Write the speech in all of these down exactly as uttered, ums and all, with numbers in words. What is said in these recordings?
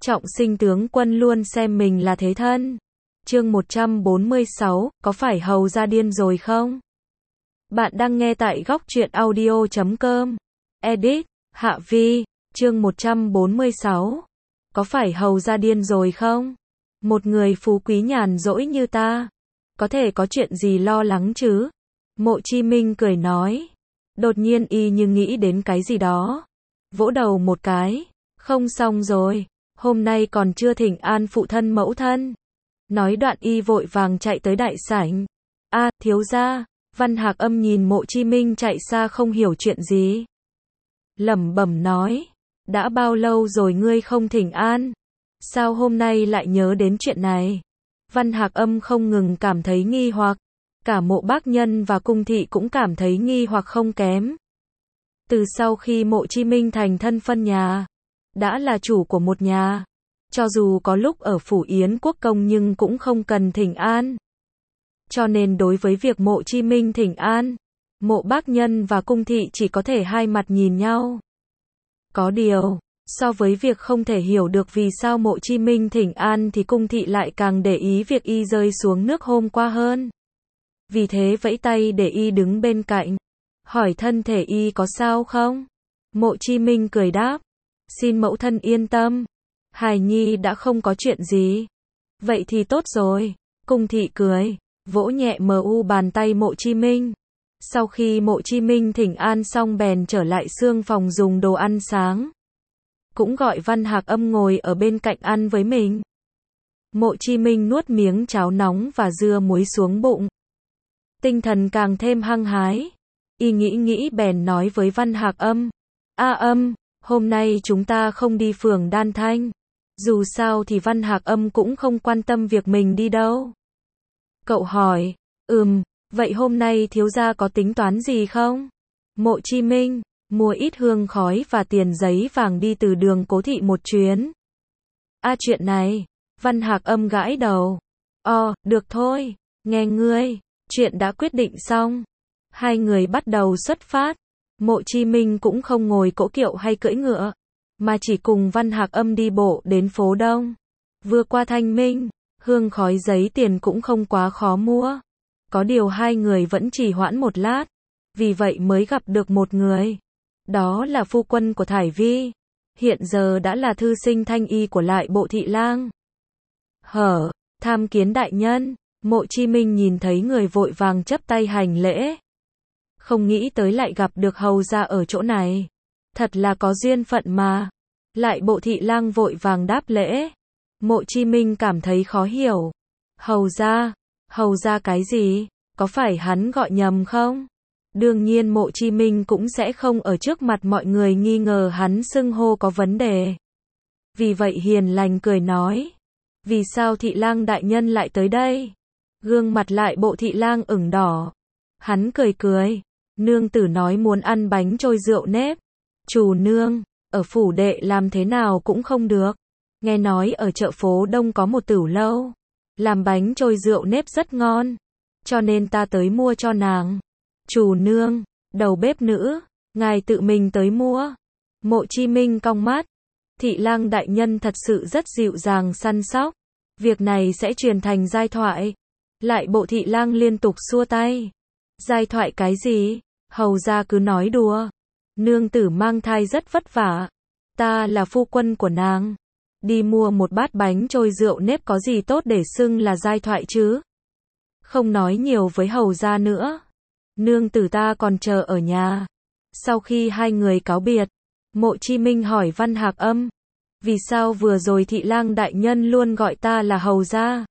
Trọng sinh tướng quân luôn xem mình là thế thân. Chương một trăm bốn mươi sáu, có phải hầu ra điên rồi không? Bạn đang nghe tại góc truyện audio chấm com. Edit, Hạ Vi, chương một trăm bốn mươi sáu. Có phải hầu ra điên rồi không? Một người phú quý nhàn rỗi như ta, có thể có chuyện gì lo lắng chứ? Mộ Chi Minh cười nói. Đột nhiên y như nghĩ đến cái gì đó. Vỗ đầu một cái. Không xong rồi. Hôm nay còn chưa thỉnh an phụ thân mẫu thân. Nói đoạn y vội vàng chạy tới đại sảnh. A, thiếu gia. Văn Hạc Âm nhìn Mộ Chi Minh chạy xa không hiểu chuyện gì. Lẩm bẩm nói. Đã bao lâu rồi ngươi không thỉnh an? Sao hôm nay lại nhớ đến chuyện này? Văn Hạc Âm không ngừng cảm thấy nghi hoặc. Cả Mộ Bác Nhân và cung thị cũng cảm thấy nghi hoặc không kém. Từ sau khi Mộ Chi Minh thành thân phân nhà, đã là chủ của một nhà, cho dù có lúc ở phủ Yến Quốc Công nhưng cũng không cần thỉnh an. Cho nên đối với việc Mộ Chi Minh thỉnh an, Mộ Bác Nhân và cung thị chỉ có thể hai mặt nhìn nhau. Có điều, so với việc không thể hiểu được vì sao Mộ Chi Minh thỉnh an thì cung thị lại càng để ý việc y rơi xuống nước hôm qua hơn. Vì thế vẫy tay để y đứng bên cạnh, hỏi thân thể y có sao không? Mộ Chi Minh cười đáp, xin mẫu thân yên tâm, hài nhi đã không có chuyện gì. Vậy thì tốt rồi. Cung thị cười, vỗ nhẹ mờ u bàn tay Mộ Chi Minh. Sau khi Mộ Chi Minh thỉnh an xong bèn trở lại xương phòng dùng đồ ăn sáng. Cũng gọi Văn Hạc Âm ngồi ở bên cạnh ăn với mình. Mộ Chi Minh nuốt miếng cháo nóng và dưa muối xuống bụng. Tinh thần càng thêm hăng hái. Y nghĩ nghĩ bèn nói với Văn Hạc Âm. A Âm, hôm nay chúng ta không đi phường Đan Thanh. Dù sao thì Văn Hạc Âm cũng không quan tâm việc mình đi đâu. Cậu hỏi, ừm, vậy hôm nay thiếu gia có tính toán gì không? Mộ Chi Minh, mua ít hương khói và tiền giấy vàng đi từ đường Cố Thị một chuyến. A chuyện này, Văn Hạc Âm gãi đầu. Ồ, được thôi, nghe ngươi, chuyện đã quyết định xong. Hai người bắt đầu xuất phát. Mộ Chi Minh cũng không ngồi cỗ kiệu hay cưỡi ngựa, mà chỉ cùng Văn Hạc Âm đi bộ đến phố Đông. Vừa qua Thanh Minh, hương khói giấy tiền cũng không quá khó mua. Có điều hai người vẫn trì hoãn một lát, vì vậy mới gặp được một người. Đó là phu quân của Thải Vi, hiện giờ đã là thư sinh thanh y của lại bộ thị lang. Hở, tham kiến đại nhân. Mộ Chi Minh nhìn thấy người vội vàng chấp tay hành lễ. Không nghĩ tới lại gặp được hầu gia ở chỗ này. Thật là có duyên phận mà. Lại bộ thị lang vội vàng đáp lễ. Mộ Chi Minh cảm thấy khó hiểu. Hầu gia, hầu gia cái gì? Có phải hắn gọi nhầm không? Đương nhiên Mộ Chi Minh cũng sẽ không ở trước mặt mọi người nghi ngờ hắn xưng hô có vấn đề. Vì vậy hiền lành cười nói. Vì sao thị lang đại nhân lại tới đây? Gương mặt lại bộ thị lang ửng đỏ. Hắn cười cười. Nương tử nói muốn ăn bánh trôi rượu nếp. Chủ nương, ở phủ đệ làm thế nào cũng không được. Nghe nói ở chợ phố Đông có một tửu lâu, làm bánh trôi rượu nếp rất ngon. Cho nên ta tới mua cho nàng. Chủ nương, đầu bếp nữ, ngài tự mình tới mua. Mộ Chi Minh cong mắt. Thị lang đại nhân thật sự rất dịu dàng săn sóc. Việc này sẽ truyền thành giai thoại. Lại bộ thị lang liên tục xua tay. Giai thoại cái gì? Hầu gia cứ nói đùa. Nương tử mang thai rất vất vả. Ta là phu quân của nàng. Đi mua một bát bánh trôi rượu nếp có gì tốt để xưng là giai thoại chứ? Không nói nhiều với hầu gia nữa. Nương tử ta còn chờ ở nhà. Sau khi hai người cáo biệt, Mộ Chi Minh hỏi Văn Hạc Âm. Vì sao vừa rồi thị lang đại nhân luôn gọi ta là hầu gia?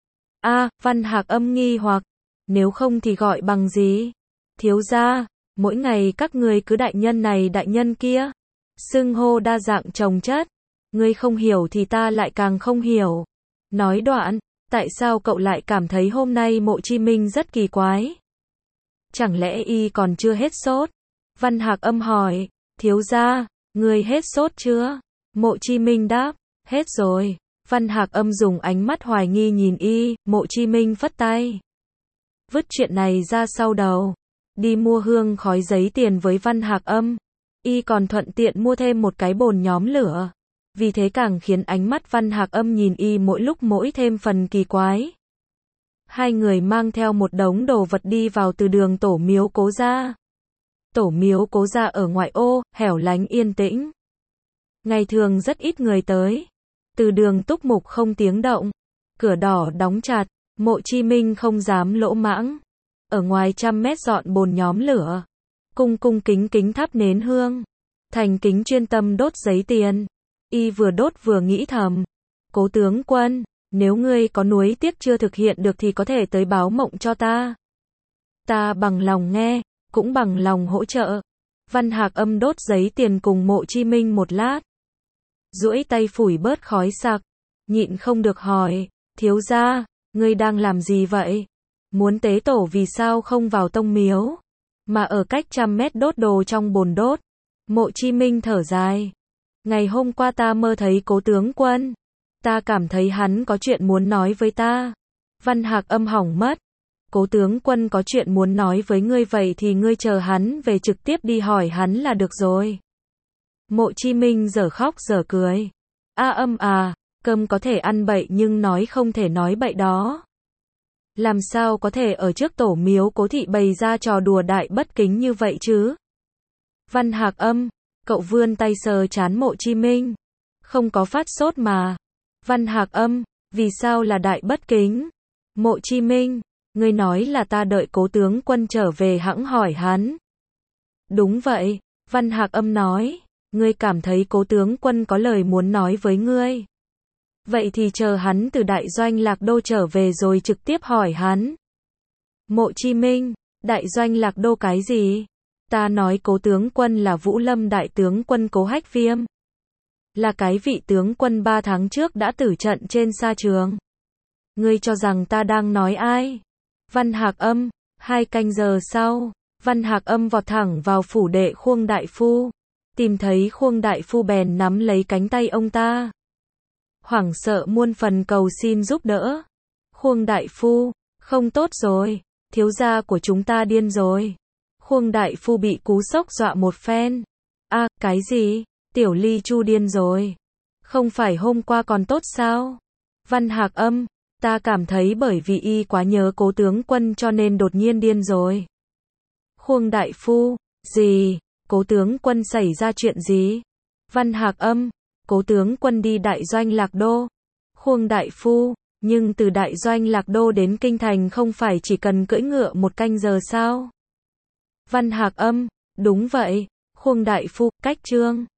A, Văn Hạc Âm nghi hoặc. Nếu không thì gọi bằng gì? Thiếu gia, mỗi ngày các người cứ đại nhân này đại nhân kia. Xưng hô đa dạng chồng chất. Ngươi không hiểu thì ta lại càng không hiểu. Nói đoạn, tại sao cậu lại cảm thấy hôm nay Mộ Chi Minh rất kỳ quái? Chẳng lẽ y còn chưa hết sốt? Văn Hạc Âm hỏi, thiếu gia, ngươi hết sốt chưa? Mộ Chi Minh đáp, hết rồi. Văn Hạc Âm dùng ánh mắt hoài nghi nhìn y. Mộ Chi Minh phất tay, vứt chuyện này ra sau đầu. Đi mua hương khói giấy tiền với Văn Hạc Âm. Y còn thuận tiện mua thêm một cái bồn nhóm lửa. Vì thế càng khiến ánh mắt Văn Hạc Âm nhìn y mỗi lúc mỗi thêm phần kỳ quái. Hai người mang theo một đống đồ vật đi vào từ đường tổ miếu Cố gia. Tổ miếu Cố gia ở ngoại ô, hẻo lánh yên tĩnh. Ngày thường rất ít người tới. Từ đường túc mục không tiếng động. Cửa đỏ đóng chặt, Mộ Chi Minh không dám lỗ mãng. Ở ngoài trăm mét dọn bồn nhóm lửa. Cung cung kính kính thắp nến hương. Thành kính chuyên tâm đốt giấy tiền. Y vừa đốt vừa nghĩ thầm. Cố tướng quân, nếu ngươi có nuối tiếc chưa thực hiện được thì có thể tới báo mộng cho ta. Ta bằng lòng nghe, cũng bằng lòng hỗ trợ. Văn Hạc Âm đốt giấy tiền cùng Mộ Chi Minh một lát. Duỗi tay phủi bớt khói sặc. Nhịn không được hỏi, thiếu gia, ngươi đang làm gì vậy? Muốn tế tổ vì sao không vào tông miếu? Mà ở cách trăm mét đốt đồ trong bồn đốt. Mộ Chi Minh thở dài. Ngày hôm qua ta mơ thấy Cố tướng quân. Ta cảm thấy hắn có chuyện muốn nói với ta. Văn Hạc Âm hỏng mất. Cố tướng quân có chuyện muốn nói với ngươi vậy thì ngươi chờ hắn về trực tiếp đi hỏi hắn là được rồi. Mộ Chi Minh dở khóc dở cười. A Âm à, cơm có thể ăn bậy nhưng nói không thể nói bậy đó. Làm sao có thể ở trước tổ miếu Cố thị bày ra trò đùa đại bất kính như vậy chứ? Văn Hạc Âm, cậu vươn tay sờ trán Mộ Chi Minh. Không có phát sốt mà. Văn Hạc Âm, vì sao là đại bất kính? Mộ Chi Minh, ngươi nói là ta đợi Cố tướng quân trở về hẵng hỏi hắn. Đúng vậy, Văn Hạc Âm nói, ngươi cảm thấy Cố tướng quân có lời muốn nói với ngươi. Vậy thì chờ hắn từ đại doanh Lạc Đô trở về rồi trực tiếp hỏi hắn. Mộ Chi Minh, đại doanh Lạc Đô cái gì? Ta nói Cố tướng quân là Vũ Lâm đại tướng quân Cố Hách Viêm. Là cái vị tướng quân ba tháng trước đã tử trận trên sa trường. Ngươi cho rằng ta đang nói ai? Văn Hạc Âm, hai canh giờ sau, Văn Hạc Âm vọt thẳng vào phủ đệ Khuông đại phu. Tìm thấy Khuông đại phu bèn nắm lấy cánh tay ông ta. Hoảng sợ muôn phần cầu xin giúp đỡ. Khuông đại phu, không tốt rồi, thiếu gia của chúng ta điên rồi. Khuông đại phu bị cú sốc dọa một phen. A, à, cái gì? Tiểu Ly Chu điên rồi. Không phải hôm qua còn tốt sao? Văn Hạc Âm, ta cảm thấy bởi vì y quá nhớ Cố tướng quân cho nên đột nhiên điên rồi. Khuông đại phu, gì? Cố tướng quân xảy ra chuyện gì? Văn Hạc Âm, Cố tướng quân đi đại doanh Lạc Đô. Khuông đại phu, nhưng từ đại doanh Lạc Đô đến kinh thành không phải chỉ cần cưỡi ngựa một canh giờ sao? Văn Hạc Âm, đúng vậy. Khuông đại phu, cách Trương